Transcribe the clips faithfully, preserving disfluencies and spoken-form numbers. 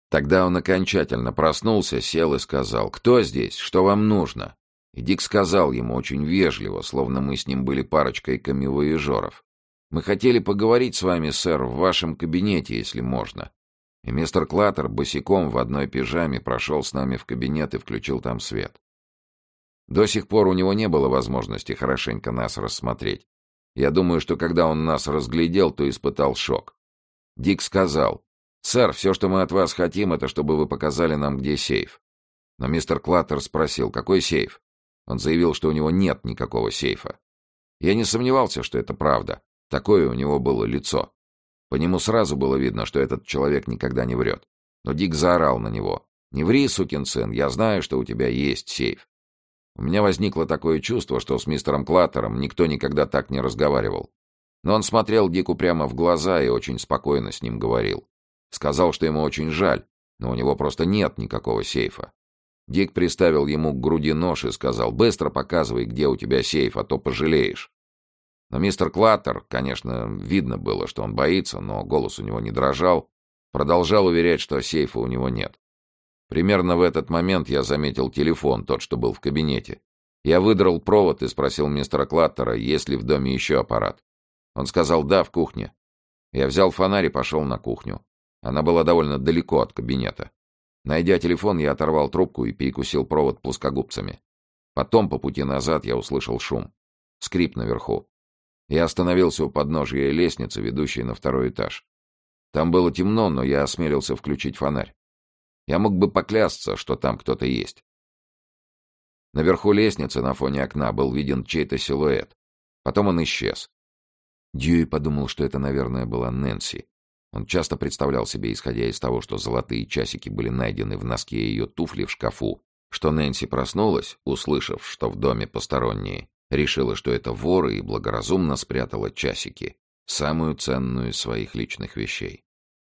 Тогда он окончательно проснулся, сел и сказал: «Кто здесь? Что вам нужно?» И Дик сказал ему очень вежливо, словно мы с ним были парочкой камевояжеров: «Мы хотели поговорить с вами, сэр, в вашем кабинете, если можно». И мистер Клаттер босиком в одной пижаме прошел с нами в кабинет и включил там свет. До сих пор у него не было возможности хорошенько нас рассмотреть. Я думаю, что когда он нас разглядел, то испытал шок. Дик сказал: «Сэр, все, что мы от вас хотим, это чтобы вы показали нам, где сейф». Но мистер Клаттер спросил: «Какой сейф?» Он заявил, что у него нет никакого сейфа. Я не сомневался, что это правда. Такое у него было лицо. По нему сразу было видно, что этот человек никогда не врет. Но Дик заорал на него: «Не ври, сукин сын, я знаю, что у тебя есть сейф». У меня возникло такое чувство, что с мистером Клаттером никто никогда так не разговаривал. Но он смотрел Дику прямо в глаза и очень спокойно с ним говорил. Сказал, что ему очень жаль, но у него просто нет никакого сейфа. Дик приставил ему к груди нож и сказал: «Быстро показывай, где у тебя сейф, а то пожалеешь». Но мистер Клаттер, конечно, видно было, что он боится, но голос у него не дрожал, продолжал уверять, что сейфа у него нет. Примерно в этот момент я заметил телефон, тот, что был в кабинете. Я выдрал провод и спросил мистера Клаттера, есть ли в доме еще аппарат. Он сказал: «Да, в кухне». Я взял фонарь и пошел на кухню. Она была довольно далеко от кабинета. Найдя телефон, я оторвал трубку и перекусил провод плоскогубцами. Потом, по пути назад, я услышал шум. Скрип наверху. Я остановился у подножия лестницы, ведущей на второй этаж. Там было темно, но я осмелился включить фонарь. Я мог бы поклясться, что там кто-то есть. Наверху лестницы, на фоне окна, был виден чей-то силуэт. Потом он исчез. Дьюи подумал, что это, наверное, была Нэнси. Он часто представлял себе, исходя из того, что золотые часики были найдены в носке ее туфли в шкафу, что Нэнси проснулась, услышав, что в доме посторонние, решила, что это воры, и благоразумно спрятала часики, самую ценную из своих личных вещей.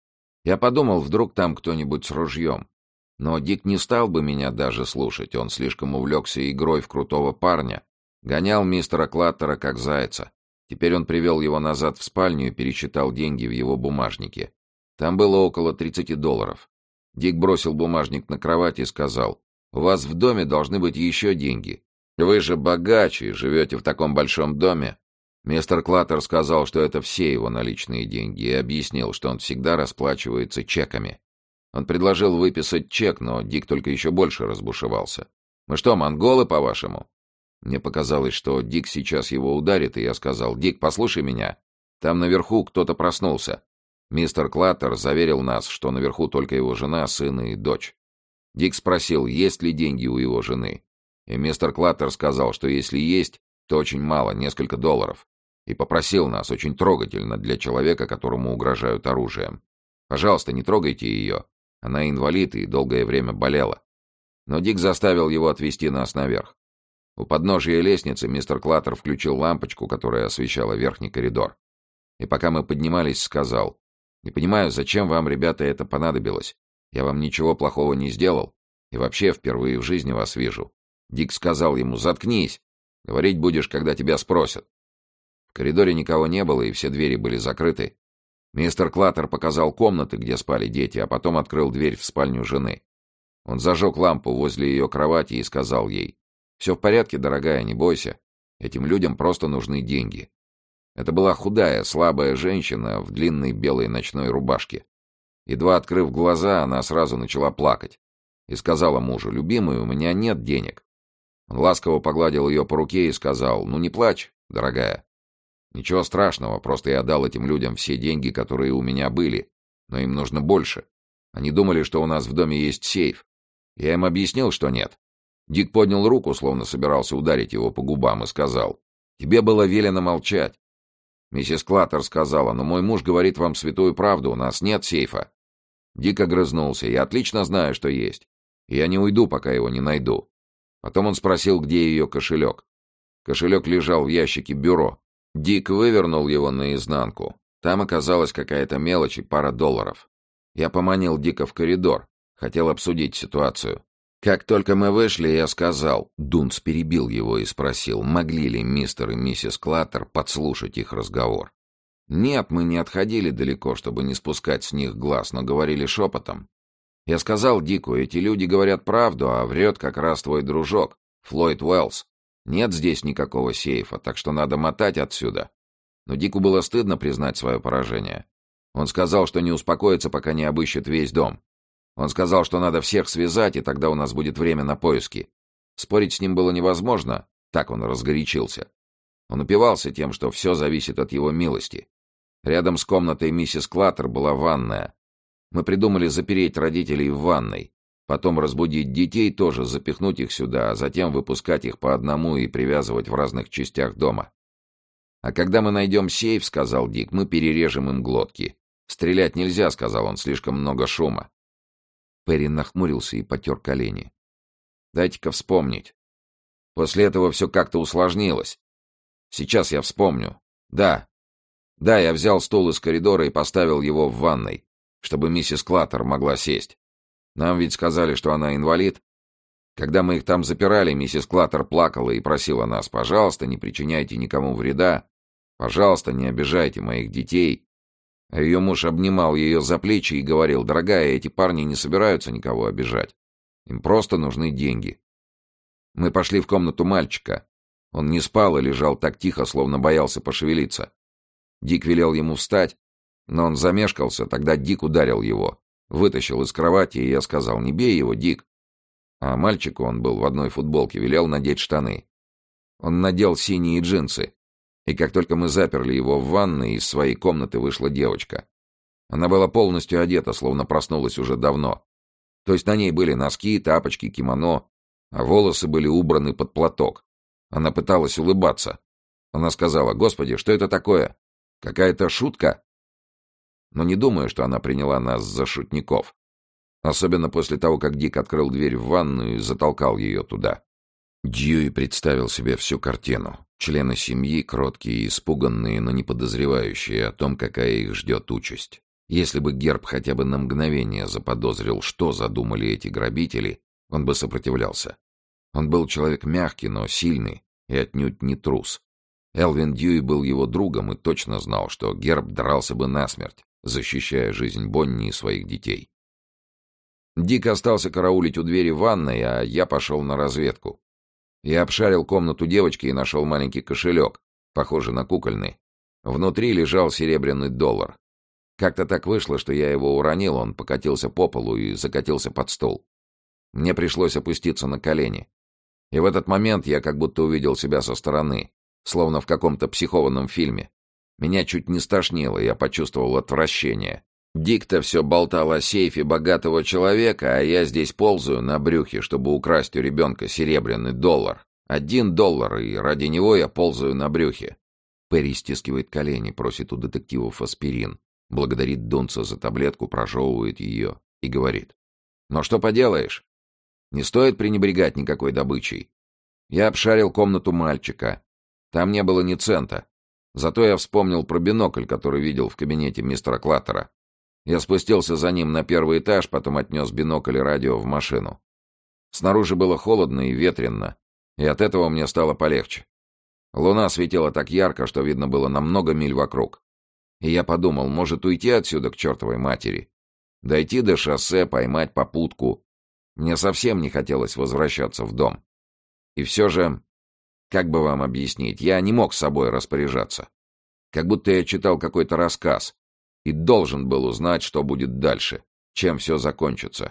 Я подумал, вдруг там кто-нибудь с ружьем. Но Дик не стал бы меня даже слушать, он слишком увлекся игрой в крутого парня, гонял мистера Клаттера как зайца. Теперь он привел его назад в спальню и пересчитал деньги в его бумажнике. Там было около тридцати долларов. Дик бросил бумажник на кровать и сказал: «У вас в доме должны быть еще деньги. Вы же богаче, живете в таком большом доме». Мистер Клаттер сказал, что это все его наличные деньги, и объяснил, что он всегда расплачивается чеками. Он предложил выписать чек, но Дик только еще больше разбушевался. «Мы что, монголы, по-вашему?» Мне показалось, что Дик сейчас его ударит, и я сказал: «Дик, послушай меня. Там наверху кто-то проснулся». Мистер Клаттер заверил нас, что наверху только его жена, сын и дочь. Дик спросил, есть ли деньги у его жены. И мистер Клаттер сказал, что если есть, то очень мало, несколько долларов. И попросил нас, очень трогательно для человека, которому угрожают оружием: «Пожалуйста, не трогайте ее. Она инвалид и долгое время болела». Но Дик заставил его отвезти нас наверх. У подножия лестницы мистер Клаттер включил лампочку, которая освещала верхний коридор. И пока мы поднимались, сказал: «Не понимаю, зачем вам, ребята, это понадобилось? Я вам ничего плохого не сделал. И вообще, впервые в жизни вас вижу». Дик сказал ему: «Заткнись. Говорить будешь, когда тебя спросят». В коридоре никого не было, и все двери были закрыты. Мистер Клаттер показал комнаты, где спали дети, а потом открыл дверь в спальню жены. Он зажег лампу возле ее кровати и сказал ей: «Все в порядке, дорогая, не бойся. Этим людям просто нужны деньги». Это была худая, слабая женщина в длинной белой ночной рубашке. Едва открыв глаза, она сразу начала плакать и сказала мужу: «Любимый, у меня нет денег». Он ласково погладил ее по руке и сказал: «Ну не плачь, дорогая. Ничего страшного, просто я дал этим людям все деньги, которые у меня были, но им нужно больше. Они думали, что у нас в доме есть сейф. Я им объяснил, что нет». Дик поднял руку, словно собирался ударить его по губам, и сказал: «Тебе было велено молчать». Миссис Клаттер сказала: «Но мой муж говорит вам святую правду, у нас нет сейфа». Дик огрызнулся: «Я отлично знаю, что есть. И я не уйду, пока его не найду». Потом он спросил, где ее кошелек. Кошелек лежал в ящике бюро. Дик вывернул его наизнанку. Там оказалась какая-то мелочь и пара долларов. Я поманил Дика в коридор, хотел обсудить ситуацию. Как только мы вышли, я сказал... Дунс перебил его и спросил, могли ли мистер и миссис Клаттер подслушать их разговор. Нет, мы не отходили далеко, чтобы не спускать с них глаз, но говорили шепотом. Я сказал Дику, эти люди говорят правду, а врет как раз твой дружок, Флойд Уэллс. Нет здесь никакого сейфа, так что надо мотать отсюда. Но Дику было стыдно признать свое поражение. Он сказал, что не успокоится, пока не обыщет весь дом. Он сказал, что надо всех связать, и тогда у нас будет время на поиски. Спорить с ним было невозможно, так он разгорячился. Он упивался тем, что все зависит от его милости. Рядом с комнатой миссис Клаттер была ванная. Мы придумали запереть родителей в ванной, потом разбудить детей, тоже запихнуть их сюда, а затем выпускать их по одному и привязывать в разных частях дома. «А когда мы найдем сейф, — сказал Дик, — мы перережем им глотки. Стрелять нельзя, — сказал он, — слишком много шума». Перри нахмурился и потер колени. «Дайте-ка вспомнить. После этого все как-то усложнилось. Сейчас я вспомню. Да, да, я взял стул из коридора и поставил его в ванной, чтобы миссис Клаттер могла сесть. Нам ведь сказали, что она инвалид. Когда мы их там запирали, миссис Клаттер плакала и просила нас: пожалуйста, не причиняйте никому вреда, пожалуйста, не обижайте моих детей. А ее муж обнимал ее за плечи и говорил: дорогая, эти парни не собираются никого обижать. Им просто нужны деньги. Мы пошли в комнату мальчика. Он не спал и лежал так тихо, словно боялся пошевелиться. Дик велел ему встать, но он замешкался, тогда Дик ударил его, вытащил из кровати, и я сказал: не бей его, Дик. А мальчику, он был в одной футболке, велел надеть штаны. Он надел синие джинсы, и как только мы заперли его в ванной, из своей комнаты вышла девочка. Она была полностью одета, словно проснулась уже давно. То есть на ней были носки, тапочки, кимоно, а волосы были убраны под платок. Она пыталась улыбаться. Она сказала: «Господи, что это такое? Какая-то шутка?» Но не думаю, что она приняла нас за шутников. Особенно после того, как Дик открыл дверь в ванную и затолкал ее туда. Дьюи представил себе всю картину. Члены семьи, кроткие и испуганные, но не подозревающие о том, какая их ждет участь. Если бы Герб хотя бы на мгновение заподозрил, что задумали эти грабители, он бы сопротивлялся. Он был человек мягкий, но сильный и отнюдь не трус. Элвин Дьюи был его другом и точно знал, что Герб дрался бы насмерть, защищая жизнь Бонни и своих детей. Дик остался караулить у двери ванной, а я пошел на разведку. Я обшарил комнату девочки и нашел маленький кошелек, похожий на кукольный. Внутри лежал серебряный доллар. Как-то так вышло, что я его уронил, он покатился по полу и закатился под стол. Мне пришлось опуститься на колени. И в этот момент я как будто увидел себя со стороны, словно в каком-то психованном фильме. Меня чуть не стошнило, я почувствовал отвращение. Дик-то все болтал о сейфе богатого человека, а я здесь ползаю на брюхе, чтобы украсть у ребенка серебряный доллар. Один доллар, и ради него я ползаю на брюхе. Перри стискивает колени, просит у детективов аспирин, благодарит Дунца за таблетку, прожевывает ее и говорит: «Но что поделаешь? Не стоит пренебрегать никакой добычей. Я обшарил комнату мальчика. Там не было ни цента. Зато я вспомнил про бинокль, который видел в кабинете мистера Клаттера. Я спустился за ним на первый этаж, потом отнес бинокль и радио в машину. Снаружи было холодно и ветрено, и от этого мне стало полегче. Луна светила так ярко, что видно было на много миль вокруг. И я подумал, может, уйти отсюда к чертовой матери, дойти до шоссе, поймать попутку. Мне совсем не хотелось возвращаться в дом. И все же, как бы вам объяснить, я не мог с собой распоряжаться. Как будто я читал какой-то рассказ и должен был узнать, что будет дальше, чем все закончится.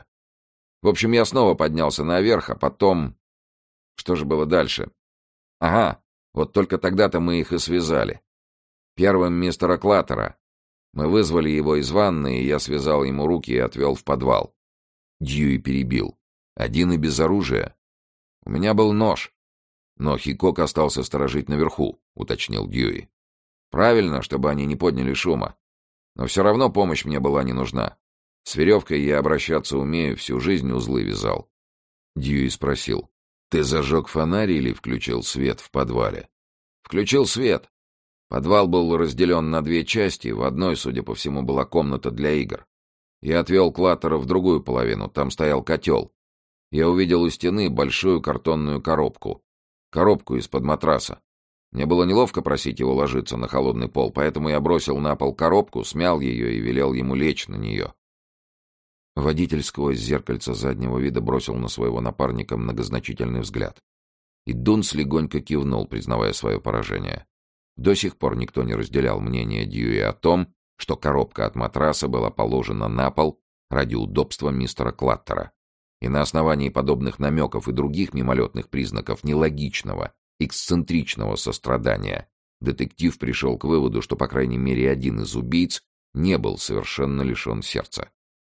В общем, я снова поднялся наверх, а потом... Что же было дальше? Ага, вот только тогда-то мы их и связали. Первым мистера Клаттера. Мы вызвали его из ванны, и я связал ему руки и отвел в подвал. Дьюи перебил. Один и без оружия. У меня был нож. Но Хикок остался сторожить наверху, уточнил Дьюи. Правильно, чтобы они не подняли шума. Но все равно помощь мне была не нужна. С веревкой я обращаться умею, всю жизнь узлы вязал. Дьюи спросил: ты зажег фонарь или включил свет в подвале? Включил свет. Подвал был разделен на две части, в одной, судя по всему, была комната для игр. Я отвел Клаттера в другую половину, там стоял котел. Я увидел у стены большую картонную коробку. Коробку из-под матраса. Мне было неловко просить его ложиться на холодный пол, поэтому я бросил на пол коробку, смял ее и велел ему лечь на нее. Водитель сквозь зеркальце заднего вида бросил на своего напарника многозначительный взгляд. И Дунс легонько кивнул, признавая свое поражение. До сих пор никто не разделял мнение Дьюи о том, что коробка от матраса была положена на пол ради удобства мистера Клаттера. И на основании подобных намеков и других мимолетных признаков нелогичного, эксцентричного сострадания детектив пришел к выводу, что, по крайней мере, один из убийц не был совершенно лишен сердца.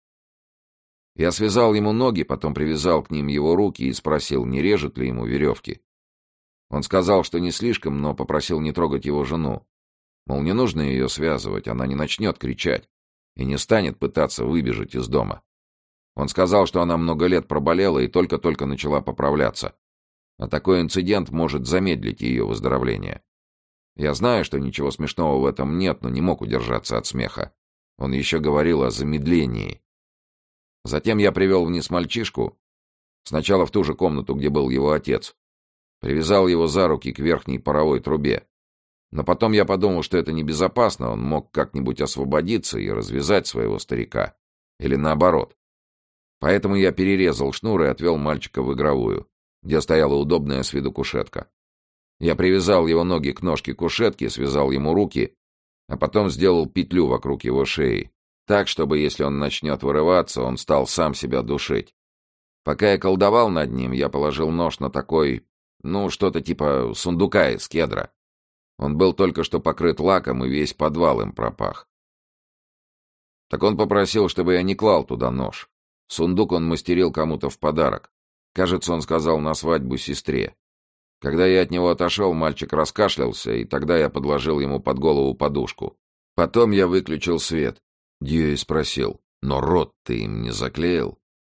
Я связал ему ноги, потом привязал к ним его руки и спросил, не режет ли ему веревки. Он сказал, что не слишком, но попросил не трогать его жену. Мол, не нужно ее связывать, она не начнет кричать и не станет пытаться выбежать из дома. Он сказал, что она много лет проболела и только-только начала поправляться, а такой инцидент может замедлить ее выздоровление. Я знаю, что ничего смешного в этом нет, но не мог удержаться от смеха. Он еще говорил о замедлении. Затем я привел вниз мальчишку, сначала в ту же комнату, где был его отец. Привязал его за руки к верхней паровой трубе. Но потом я подумал, что это небезопасно, он мог как-нибудь освободиться и развязать своего старика. Или наоборот. Поэтому я перерезал шнур и отвел мальчика в игровую, где стояла удобная с виду кушетка. Я привязал его ноги к ножке кушетки, связал ему руки, а потом сделал петлю вокруг его шеи, так, чтобы, если он начнет вырываться, он стал сам себя душить. Пока я колдовал над ним, я положил нож на такой, ну, что-то типа сундука из кедра. Он был только что покрыт лаком, и весь подвал им пропах. Так он попросил, чтобы я не клал туда нож. Сундук он мастерил кому-то в подарок. Кажется, он сказал на свадьбу сестре. Когда я от него отошел, мальчик раскашлялся, и тогда я подложил ему под голову подушку. Потом я выключил свет. Дьюи спросил, но рот ты им не заклеил?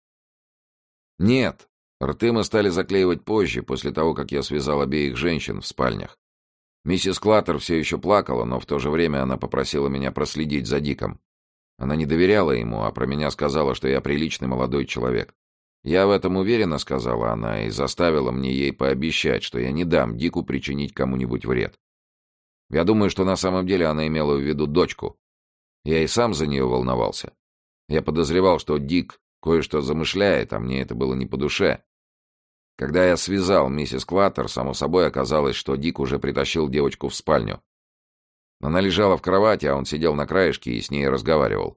Нет, рты мы стали заклеивать позже, после того, как я связал обеих женщин в спальнях. Миссис Клаттер все еще плакала, но в то же время она попросила меня проследить за Диком. Она не доверяла ему, а про меня сказала, что я приличный молодой человек. Я в этом уверена, сказала она, и заставила мне ей пообещать, что я не дам Дику причинить кому-нибудь вред. Я думаю, что на самом деле она имела в виду дочку. Я и сам за нее волновался. Я подозревал, что Дик кое-что замышляет, а мне это было не по душе. Когда я связал миссис Клаттер, само собой оказалось, что Дик уже притащил девочку в спальню. Она лежала в кровати, а он сидел на краешке и с ней разговаривал.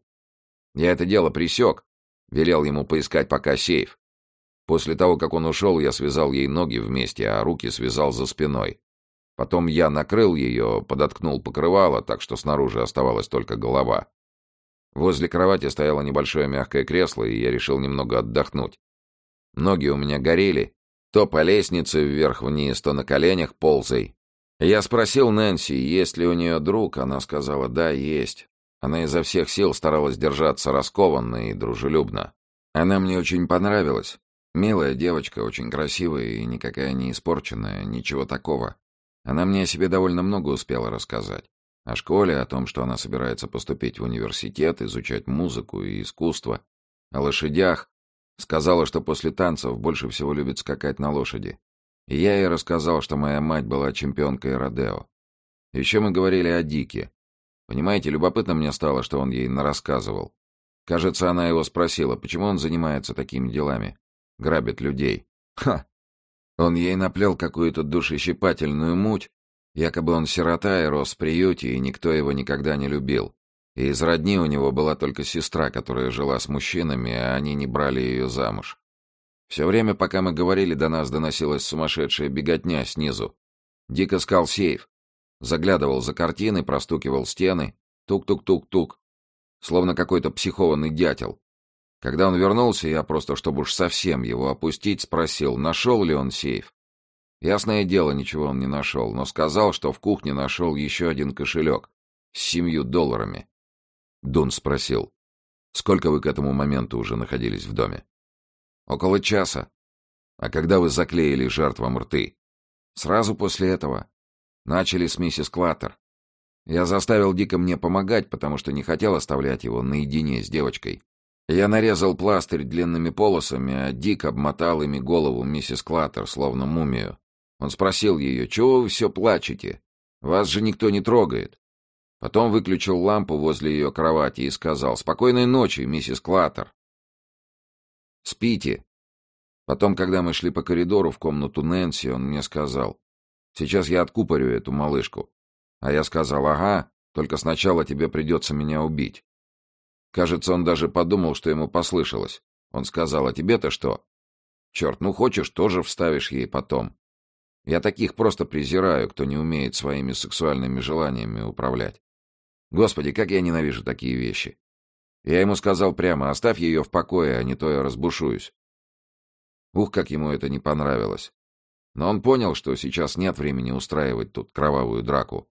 Я это дело пресек, велел ему поискать пока сейф. После того, как он ушел, я связал ей ноги вместе, а руки связал за спиной. Потом я накрыл ее, подоткнул покрывало, так что снаружи оставалась только голова. Возле кровати стояло небольшое мягкое кресло, и я решил немного отдохнуть. Ноги у меня горели, то по лестнице вверх-вниз, то на коленях ползай. Я спросил Нэнси, есть ли у нее друг, она сказала, да, есть. Она изо всех сил старалась держаться раскованно и дружелюбно. Она мне очень понравилась. Милая девочка, очень красивая и никакая не испорченная, ничего такого. Она мне о себе довольно много успела рассказать. О школе, о том, что она собирается поступить в университет, изучать музыку и искусство. О лошадях. Сказала, что после танцев больше всего любит скакать на лошади. И я ей рассказал, что моя мать была чемпионкой родео. Еще мы говорили о Дике. Понимаете, любопытно мне стало, что он ей нарассказывал. Кажется, она его спросила, почему он занимается такими делами. Грабит людей. Ха! Он ей наплел какую-то душещипательную муть. Якобы он сирота и рос в приюте, и никто его никогда не любил. И из родни у него была только сестра, которая жила с мужчинами, а они не брали ее замуж. Все время, пока мы говорили, до нас доносилась сумасшедшая беготня снизу. Дик искал сейф. Заглядывал за картины, простукивал стены. Тук-тук-тук-тук. Словно какой-то психованный дятел. Когда он вернулся, я просто, чтобы уж совсем его опустить, спросил, нашел ли он сейф. Ясное дело, ничего он не нашел, но сказал, что в кухне нашел еще один кошелек с семью долларами. Дун спросил, сколько вы к этому моменту уже находились в доме? Около часа. А когда вы заклеили жертвам рты? Сразу после этого. Начали с миссис Клаттер. Я заставил Дика мне помогать, потому что не хотел оставлять его наедине с девочкой. Я нарезал пластырь длинными полосами, а Дик обмотал ими голову миссис Клаттер, словно мумию. Он спросил ее, чего вы все плачете? Вас же никто не трогает. Потом выключил лампу возле ее кровати и сказал, спокойной ночи, миссис Клаттер. Спите. Потом, когда мы шли по коридору в комнату Нэнси, он мне сказал: «Сейчас я откупорю эту малышку». А я сказал: «Ага, только сначала тебе придется меня убить». Кажется, он даже подумал, что ему послышалось. Он сказал: «А тебе-то что? Черт, ну хочешь, тоже вставишь ей потом». Я таких просто презираю, кто не умеет своими сексуальными желаниями управлять. Господи, как я ненавижу такие вещи. Я ему сказал прямо: «Оставь ее в покое, а не то я разбушуюсь». Ух, как ему это не понравилось. Но он понял, что сейчас нет времени устраивать тут кровавую драку.